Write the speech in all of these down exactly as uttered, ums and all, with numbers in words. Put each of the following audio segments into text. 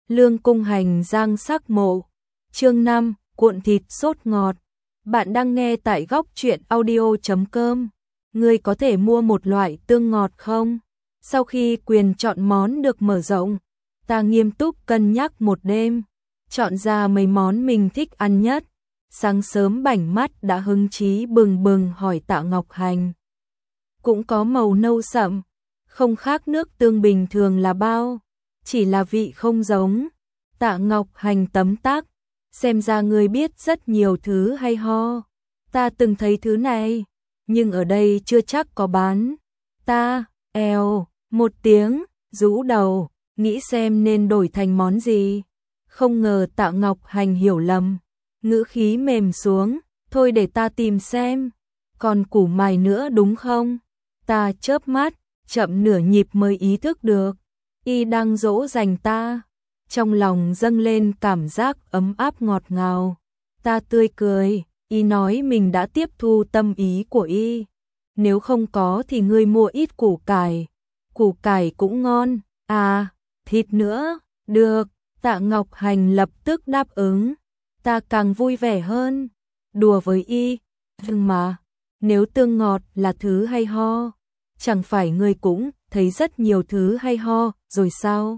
Lương Cung Hành Giang Sắc Mộ. Chương năm, cuộn thịt sốt ngọt. Bạn đang nghe tại góc truyện audio chấm com. Ngươi có thể mua một loại tương ngọt không? Sau khi quyền chọn món được mở rộng, ta nghiêm túc cân nhắc một đêm, chọn ra mấy món mình thích ăn nhất. Sáng sớm bảnh mắt đã hứng chí bừng bừng hỏi Tạ Ngọc Hành. Cũng có màu nâu sậm, không khác nước tương bình thường là bao, chỉ là vị không giống. Tạ Ngọc Hành tấm tắc, xem ra ngươi biết rất nhiều thứ hay ho. Ta từng thấy thứ này, nhưng ở đây chưa chắc có bán. Ta, eo, một tiếng, rũ đầu, nghĩ xem nên đổi thành món gì. Không ngờ Tạ Ngọc Hành hiểu lầm, ngữ khí mềm xuống, thôi để ta tìm xem. Còn củ mài nữa đúng không? Ta chớp mắt, chậm nửa nhịp mới ý thức được, y đang dỗ dành ta. Trong lòng dâng lên cảm giác ấm áp ngọt ngào. Ta tươi cười, y nói mình đã tiếp thu tâm ý của y. Nếu không có thì ngươi mua ít củ cải. Củ cải cũng ngon. À, thịt nữa, được. Tạ Ngọc Hành lập tức đáp ứng. Ta càng vui vẻ hơn, đùa với y. Nhưng mà, nếu tương ngọt là thứ hay ho, chẳng phải ngươi cũng thấy rất nhiều thứ hay ho rồi sao?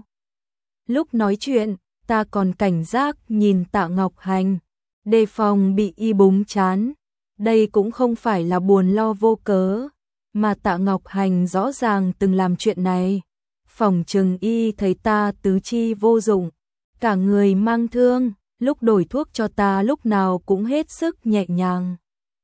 Lúc nói chuyện, ta còn cảnh giác nhìn Tạ Ngọc Hành, đề phòng bị y búng chán. Đây cũng không phải là buồn lo vô cớ, mà Tạ Ngọc Hành rõ ràng từng làm chuyện này. Phòng trừng y thấy ta tứ chi vô dụng, cả người mang thương, lúc đổi thuốc cho ta lúc nào cũng hết sức nhẹ nhàng.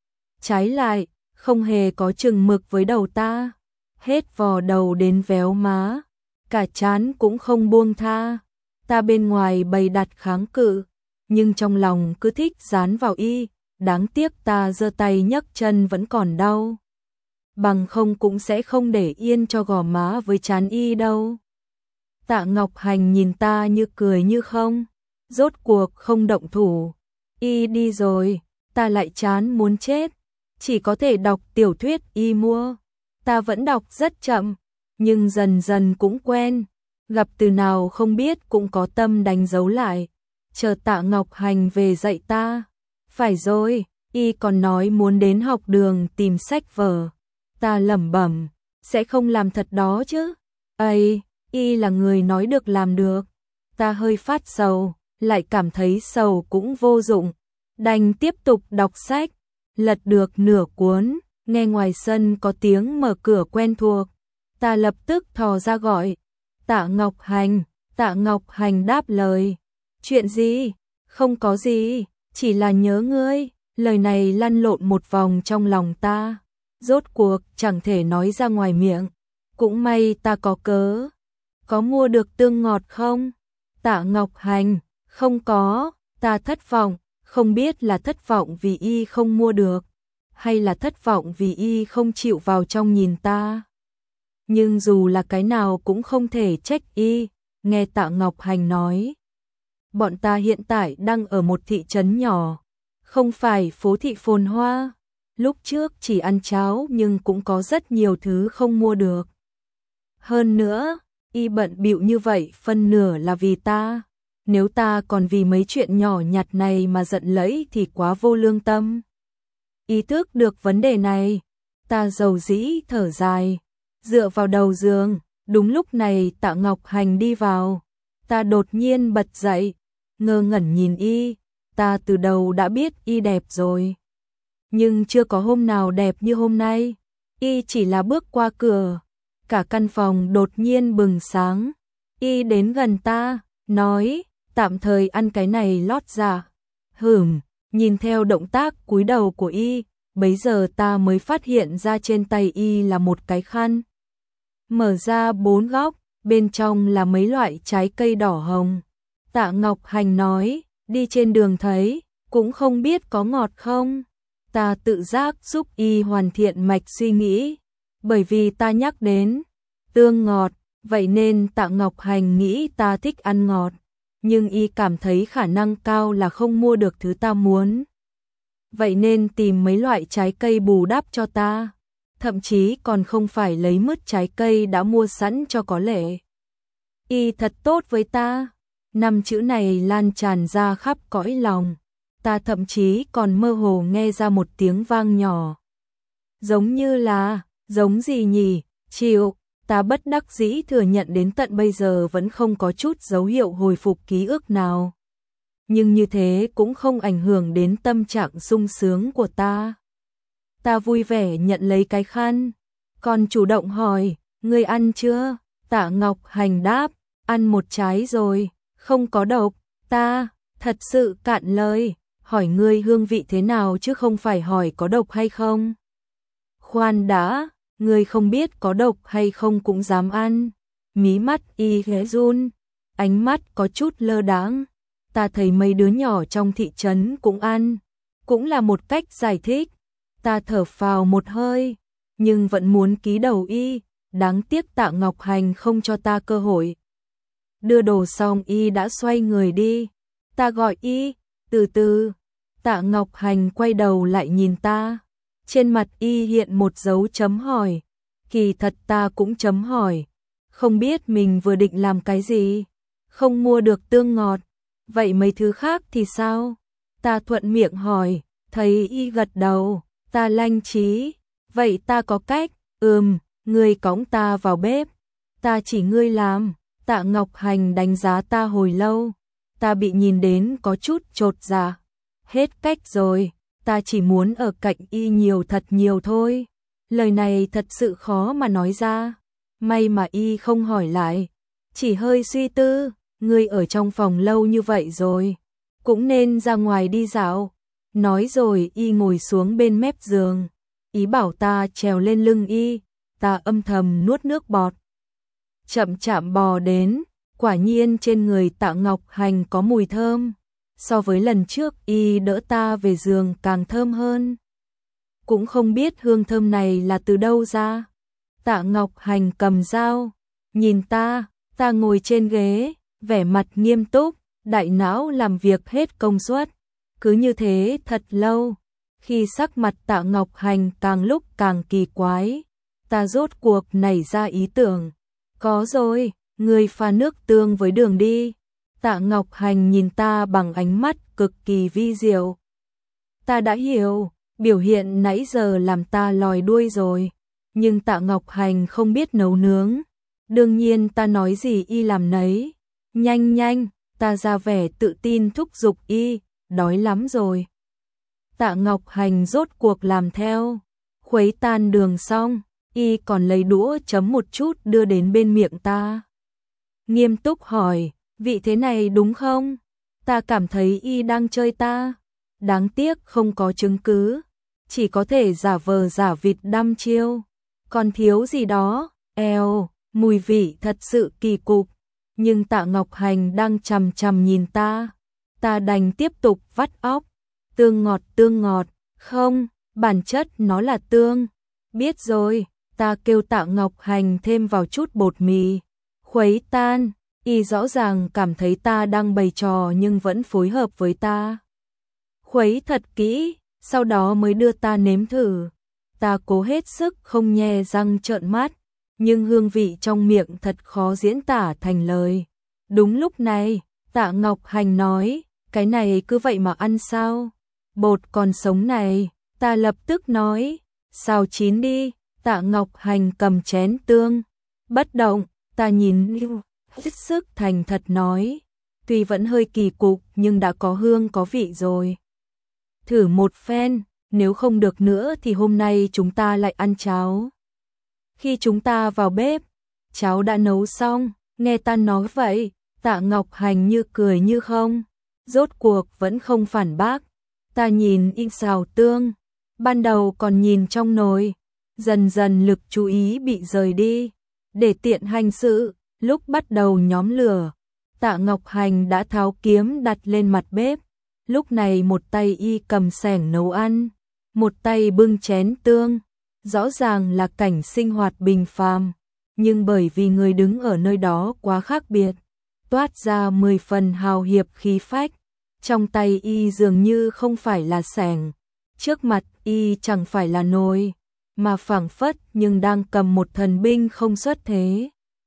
Trái lại, không hề có chừng mực với đầu ta, hết vò đầu đến véo má, cả trán cũng không buông tha. Ta bên ngoài bày đặt kháng cự, nhưng trong lòng cứ thích dán vào y. Đáng tiếc ta giơ tay nhấc chân vẫn còn đau, bằng không cũng sẽ không để yên cho gò má với trán y đâu. Tạ Ngọc Hành nhìn ta như cười như không, rốt cuộc không động thủ. Y đi rồi, ta lại chán muốn chết, chỉ có thể đọc tiểu thuyết y mua. Ta vẫn đọc rất chậm, nhưng dần dần cũng quen, gặp từ nào không biết cũng có tâm đánh dấu lại, chờ Tạ Ngọc Hành về dạy ta. Phải rồi, y còn nói muốn đến học đường tìm sách vở. Ta lẩm bẩm, sẽ không làm thật đó chứ? Ây, y là người nói được làm được. Ta hơi phát sầu, lại cảm thấy sầu cũng vô dụng, đành tiếp tục đọc sách. Lật được nửa cuốn, nghe ngoài sân có tiếng mở cửa quen thuộc. Ta lập tức thò ra gọi, Tạ Ngọc Hành. Tạ Ngọc Hành đáp lời, chuyện gì? Không có gì, chỉ là nhớ ngươi. Lời này lăn lộn một vòng trong lòng ta, rốt cuộc chẳng thể nói ra ngoài miệng. Cũng may ta có cớ. Có mua được tương ngọt không? Tạ Ngọc Hành, không có. Ta thất vọng, không biết là thất vọng vì y không mua được, hay là thất vọng vì y không chịu vào trong nhìn ta. Nhưng dù là cái nào cũng không thể trách y. Nghe Tạ Ngọc Hành nói, bọn ta hiện tại đang ở một thị trấn nhỏ, không phải phố thị phồn hoa. Lúc trước chỉ ăn cháo nhưng cũng có rất nhiều thứ không mua được. Hơn nữa, y bận bịu như vậy phân nửa là vì ta. Nếu ta còn vì mấy chuyện nhỏ nhặt này mà giận lẫy thì quá vô lương tâm. Ý thức được vấn đề này, ta dầu dĩ thở dài, dựa vào đầu giường. Đúng lúc này Tạ Ngọc Hành đi vào. Ta đột nhiên bật dậy, ngơ ngẩn nhìn y. Ta từ đầu đã biết y đẹp rồi, nhưng chưa có hôm nào đẹp như hôm nay. Y chỉ là bước qua cửa, cả căn phòng đột nhiên bừng sáng. Y đến gần ta, nói, tạm thời ăn cái này lót dạ. Hửm, nhìn theo động tác cúi đầu của y, bấy giờ ta mới phát hiện ra trên tay y là một cái khăn. Mở ra bốn góc, bên trong là mấy loại trái cây đỏ hồng. Tạ Ngọc Hành nói, đi trên đường thấy, cũng không biết có ngọt không. Ta tự giác giúp y hoàn thiện mạch suy nghĩ, bởi vì ta nhắc đến tương ngọt, vậy nên Tạ Ngọc Hành nghĩ ta thích ăn ngọt, nhưng y cảm thấy khả năng cao là không mua được thứ ta muốn. Vậy nên tìm mấy loại trái cây bù đắp cho ta, thậm chí còn không phải lấy mứt trái cây đã mua sẵn cho có lệ. Y thật tốt với ta. Năm chữ này lan tràn ra khắp cõi lòng. Ta thậm chí còn mơ hồ nghe ra một tiếng vang nhỏ. Giống như là, giống gì nhỉ? Chịu, ta bất đắc dĩ thừa nhận đến tận bây giờ vẫn không có chút dấu hiệu hồi phục ký ức nào. Nhưng như thế cũng không ảnh hưởng đến tâm trạng sung sướng của ta. Ta vui vẻ nhận lấy cái khăn, còn chủ động hỏi, ngươi ăn chưa? Tạ Ngọc Hành đáp, ăn một trái rồi, không có độc. Ta, thật sự cạn lời, hỏi ngươi hương vị thế nào chứ không phải hỏi có độc hay không. Khoan đã, ngươi không biết có độc hay không cũng dám ăn. Mí mắt y khẽ run, ánh mắt có chút lơ đãng. Ta thấy mấy đứa nhỏ trong thị trấn cũng ăn, cũng là một cách giải thích. Ta thở phào một hơi, nhưng vẫn muốn ký đầu y, đáng tiếc Tạ Ngọc Hành không cho ta cơ hội. Đưa đồ xong y đã xoay người đi, ta gọi y, từ từ. Tạ Ngọc Hành quay đầu lại nhìn ta, trên mặt y hiện một dấu chấm hỏi, kỳ thật ta cũng chấm hỏi, không biết mình vừa định làm cái gì, không mua được tương ngọt, vậy mấy thứ khác thì sao? Ta thuận miệng hỏi, thấy y gật đầu, ta lanh trí, vậy ta có cách, ừm, ngươi cõng ta vào bếp, ta chỉ ngươi làm. Tạ Ngọc Hành đánh giá ta hồi lâu, ta bị nhìn đến có chút chột dạ. Hết cách rồi, ta chỉ muốn ở cạnh y nhiều thật nhiều thôi. Lời này thật sự khó mà nói ra, may mà y không hỏi lại, chỉ hơi suy tư, ngươi ở trong phòng lâu như vậy rồi, cũng nên ra ngoài đi dạo. Nói rồi y ngồi xuống bên mép giường, ý bảo ta trèo lên lưng y, ta âm thầm nuốt nước bọt. Chậm chạm bò đến, quả nhiên trên người Tạ Ngọc Hành có mùi thơm, so với lần trước y đỡ ta về giường càng thơm hơn. Cũng không biết hương thơm này là từ đâu ra. Tạ Ngọc Hành cầm dao, nhìn ta, ta ngồi trên ghế, vẻ mặt nghiêm túc, đại não làm việc hết công suất. Cứ như thế thật lâu, khi sắc mặt Tạ Ngọc Hành càng lúc càng kỳ quái, ta rốt cuộc nảy ra ý tưởng. Có rồi, ngươi pha nước tương với đường đi. Tạ Ngọc Hành nhìn ta bằng ánh mắt cực kỳ vi diệu. Ta đã hiểu, biểu hiện nãy giờ làm ta lòi đuôi rồi. Nhưng Tạ Ngọc Hành không biết nấu nướng. Đương nhiên ta nói gì y làm nấy. Nhanh nhanh, ta ra vẻ tự tin thúc giục y, đói lắm rồi. Tạ Ngọc Hành rốt cuộc làm theo. Khuấy tan đường xong, y còn lấy đũa chấm một chút đưa đến bên miệng ta. Nghiêm túc hỏi, vị thế này đúng không? Ta cảm thấy y đang chơi ta. Đáng tiếc không có chứng cứ, chỉ có thể giả vờ giả vịt đăm chiêu. Còn thiếu gì đó, eo, mùi vị thật sự kỳ cục. Nhưng Tạ Ngọc Hành đang chằm chằm nhìn ta. Ta đành tiếp tục vắt óc. Tương ngọt tương ngọt, không, bản chất nó là tương. Biết rồi, ta kêu Tạ Ngọc Hành thêm vào chút bột mì. Khuấy tan, y rõ ràng cảm thấy ta đang bày trò nhưng vẫn phối hợp với ta. Khuấy thật kỹ, sau đó mới đưa ta nếm thử. Ta cố hết sức không nhe răng trợn mắt, nhưng hương vị trong miệng thật khó diễn tả thành lời. Đúng lúc này, Tạ Ngọc Hành nói, cái này cứ vậy mà ăn sao? Bột còn sống này, ta lập tức nói, xào chín đi. Tạ Ngọc Hành cầm chén tương, bất động, ta nhìn hết sức thành thật nói, tuy vẫn hơi kỳ cục nhưng đã có hương có vị rồi. Thử một phen, nếu không được nữa thì hôm nay chúng ta lại ăn cháo. Khi chúng ta vào bếp, cháo đã nấu xong, nghe ta nói vậy, Tạ Ngọc Hành như cười như không, rốt cuộc vẫn không phản bác. Ta nhìn y xào tương, ban đầu còn nhìn trong nồi, dần dần lực chú ý bị rời đi, để tiện hành sự, lúc bắt đầu nhóm lửa, Tạ Ngọc Hành đã tháo kiếm đặt lên mặt bếp, lúc này một tay y cầm xẻng nấu ăn, một tay bưng chén tương, rõ ràng là cảnh sinh hoạt bình phàm, nhưng bởi vì người đứng ở nơi đó quá khác biệt, toát ra mười phần hào hiệp khí phách, trong tay y dường như không phải là xẻng, trước mặt y chẳng phải là nồi, mà phảng phất nhưng đang cầm một thần binh không xuất thế.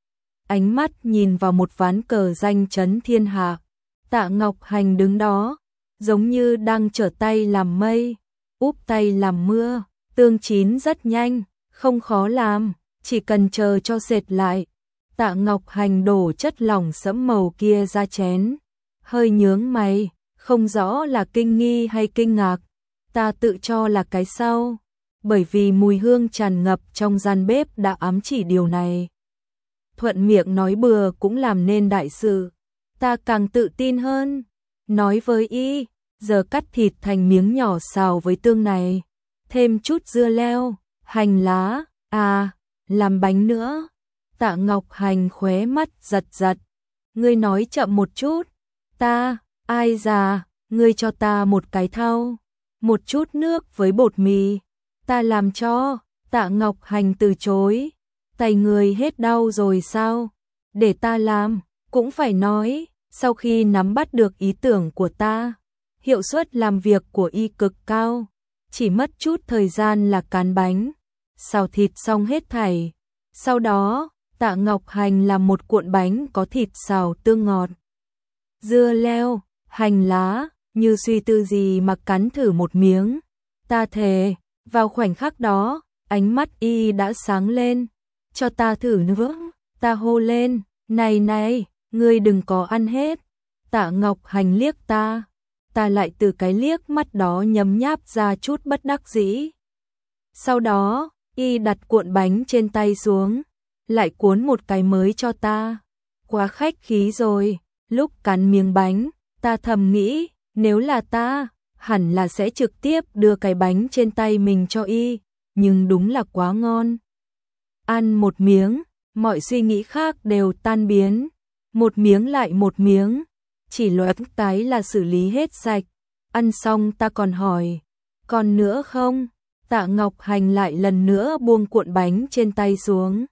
ánh mắt nhìn vào một ván cờ danh chấn thiên hạ. Tạ Ngọc Hành đứng đó, giống như đang trở tay làm mây, úp tay làm mưa, tương chín rất nhanh, không khó làm, chỉ cần chờ cho sệt lại. Tạ Ngọc Hành đổ chất lỏng sẫm màu kia ra chén, hơi nhướng mày, không rõ là kinh nghi hay kinh ngạc, ta tự cho là cái sau, bởi vì mùi hương tràn ngập trong gian bếp đã ám chỉ điều này. Thuận miệng nói bừa cũng làm nên đại sự, ta càng tự tin hơn, nói với y, giờ cắt thịt thành miếng nhỏ xào với tương này, thêm chút dưa leo, hành lá, à, làm bánh nữa. Tạ Ngọc Hành khóe mắt giật giật, ngươi nói chậm một chút, ta, ai già, ngươi cho ta một cái thau, một chút nước với bột mì, ta làm cho. Tạ Ngọc Hành từ chối, tay người hết đau rồi sao, để ta làm, cũng phải nói, sau khi nắm bắt được ý tưởng của ta, hiệu suất làm việc của y cực cao, chỉ mất chút thời gian là cán bánh, xào thịt xong hết thảy. Sau đó, Tạ Ngọc Hành làm một cuộn bánh có thịt xào tương ngọt, dưa leo, hành lá, như suy tư gì mà cắn thử một miếng. Ta thề, vào khoảnh khắc đó, ánh mắt y đã sáng lên, cho ta thử nữa. Ta hô lên, này này, ngươi đừng có ăn hết. Tạ Ngọc Hành liếc ta, ta lại từ cái liếc mắt đó nhấm nháp ra chút bất đắc dĩ. Sau đó, y đặt cuộn bánh trên tay xuống, lại cuốn một cái mới cho ta. Quá khách khí rồi, lúc cắn miếng bánh, ta thầm nghĩ, nếu là ta, hẳn là sẽ trực tiếp đưa cái bánh trên tay mình cho y, nhưng đúng là quá ngon. Ăn một miếng, mọi suy nghĩ khác đều tan biến, một miếng lại một miếng, chỉ loáng tái là xử lý hết sạch. Ăn xong ta còn hỏi, còn nữa không? Tạ Ngọc Hành lại lần nữa buông cuộn bánh trên tay xuống.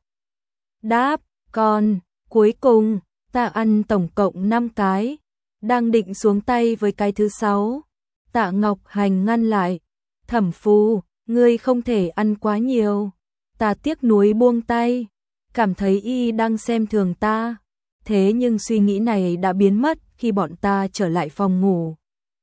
Đáp, còn, cuối cùng, ta ăn tổng cộng năm cái, đang định xuống tay với cái thứ sáu. Tạ Ngọc Hành ngăn lại, Thẩm Phu, ngươi không thể ăn quá nhiều. Ta tiếc nuối buông tay, cảm thấy y đang xem thường ta, thế nhưng suy nghĩ này đã biến mất khi bọn ta trở lại phòng ngủ.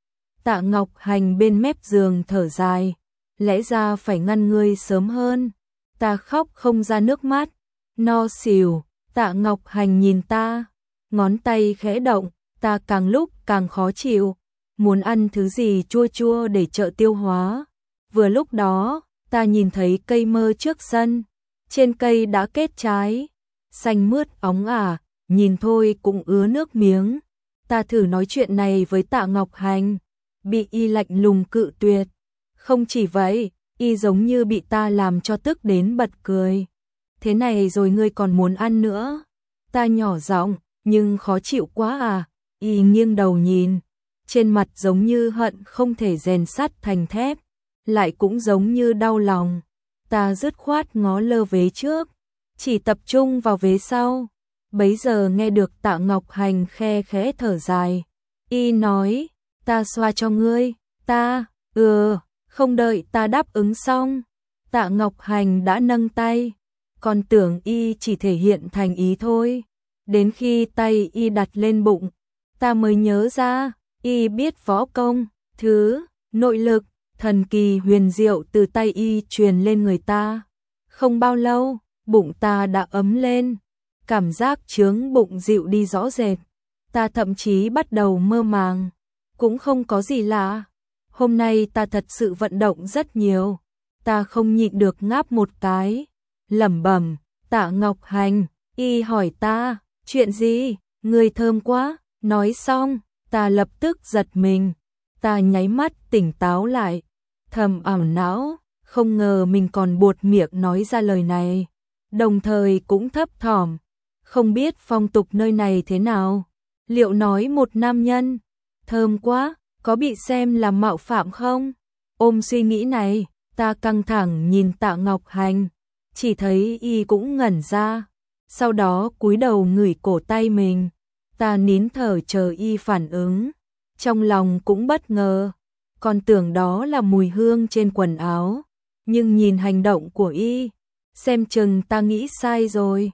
Tạ Ngọc Hành bên mép giường thở dài, lẽ ra phải ngăn ngươi sớm hơn. Ta khóc không ra nước mắt, no xỉu. Tạ Ngọc Hành nhìn ta, ngón tay khẽ động, ta càng lúc càng khó chịu, muốn ăn thứ gì chua chua để trợ tiêu hóa. Vừa lúc đó, ta nhìn thấy cây mơ trước sân, trên cây đã kết trái, xanh mướt óng ả, nhìn thôi cũng ứa nước miếng. Ta thử nói chuyện này với Tạ Ngọc Hành, bị y lạnh lùng cự tuyệt. Không chỉ vậy, y giống như bị ta làm cho tức đến bật cười. Thế này rồi ngươi còn muốn ăn nữa? Ta nhỏ giọng, nhưng khó chịu quá à. Y nghiêng đầu nhìn, trên mặt giống như hận không thể rèn sắt thành thép, lại cũng giống như đau lòng. Ta dứt khoát ngó lơ vế trước, chỉ tập trung vào vế sau. Bấy giờ nghe được Tạ Ngọc Hành khe khẽ thở dài. Y nói, ta xoa cho ngươi. Ta, ừ, không đợi ta đáp ứng xong, Tạ Ngọc Hành đã nâng tay, còn tưởng y chỉ thể hiện thành ý thôi. Đến khi tay y đặt lên bụng, ta mới nhớ ra, y biết võ công, thứ, nội lực, thần kỳ huyền diệu từ tay y truyền lên người ta. Không bao lâu, bụng ta đã ấm lên, cảm giác chướng bụng dịu đi rõ rệt. Ta thậm chí bắt đầu mơ màng, cũng không có gì lạ. Hôm nay ta thật sự vận động rất nhiều, ta không nhịn được ngáp một cái, lẩm bẩm, Tạ Ngọc Hành. Y hỏi ta, chuyện gì, người thơm quá. Nói xong, ta lập tức giật mình, ta nháy mắt tỉnh táo lại, thầm ảo não, không ngờ mình còn buột miệng nói ra lời này, đồng thời cũng thấp thỏm, không biết phong tục nơi này thế nào, liệu nói một nam nhân thơm quá có bị xem là mạo phạm không? Ôm suy nghĩ này, ta căng thẳng nhìn Tạ Ngọc Hành, chỉ thấy y cũng ngẩn ra, sau đó cúi đầu ngửi cổ tay mình. Ta nín thở chờ y phản ứng, trong lòng cũng bất ngờ, còn tưởng đó là mùi hương trên quần áo, nhưng nhìn hành động của y, xem chừng ta nghĩ sai rồi.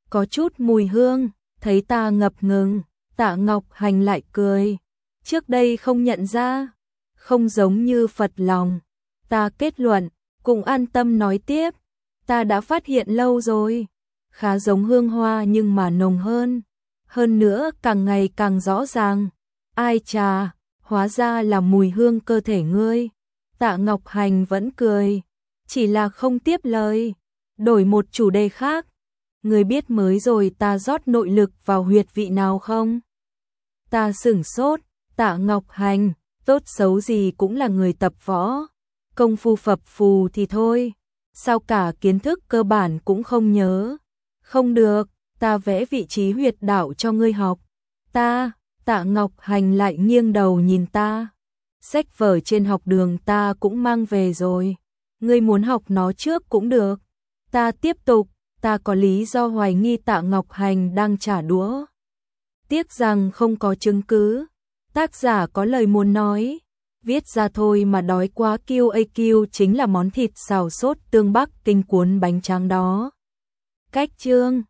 có chút mùi hương, thấy ta ngập ngừng, Tạ Ngọc Hành lại cười. Trước đây không nhận ra, không giống như phật lòng. Ta kết luận, cũng an tâm nói tiếp, ta đã phát hiện lâu rồi, khá giống hương hoa nhưng mà nồng hơn, hơn nữa càng ngày càng rõ ràng. Ai chà, hóa ra là mùi hương cơ thể ngươi. Tạ Ngọc Hành vẫn cười, chỉ là không tiếp lời, đổi một chủ đề khác. Ngươi biết mới rồi ta rót nội lực vào huyệt vị nào không? Ta sửng sốt, Tạ Ngọc Hành, tốt xấu gì cũng là người tập võ, công phu phập phù thì thôi, sao cả kiến thức cơ bản cũng không nhớ? Không được, ta vẽ vị trí huyệt đạo cho ngươi học. Ta, Tạ Ngọc Hành lại nghiêng đầu nhìn ta. Sách vở trên học đường ta cũng mang về rồi, ngươi muốn học nó trước cũng được. Ta tiếp tục, ta có lý do hoài nghi Tạ Ngọc Hành đang trả đũa. Tiếc rằng không có chứng cứ, tác giả có lời muốn nói, viết ra thôi mà đói quá. Q A Q chính là món thịt xào sốt tương Bắc Kinh cuốn bánh tráng đó. Cách chương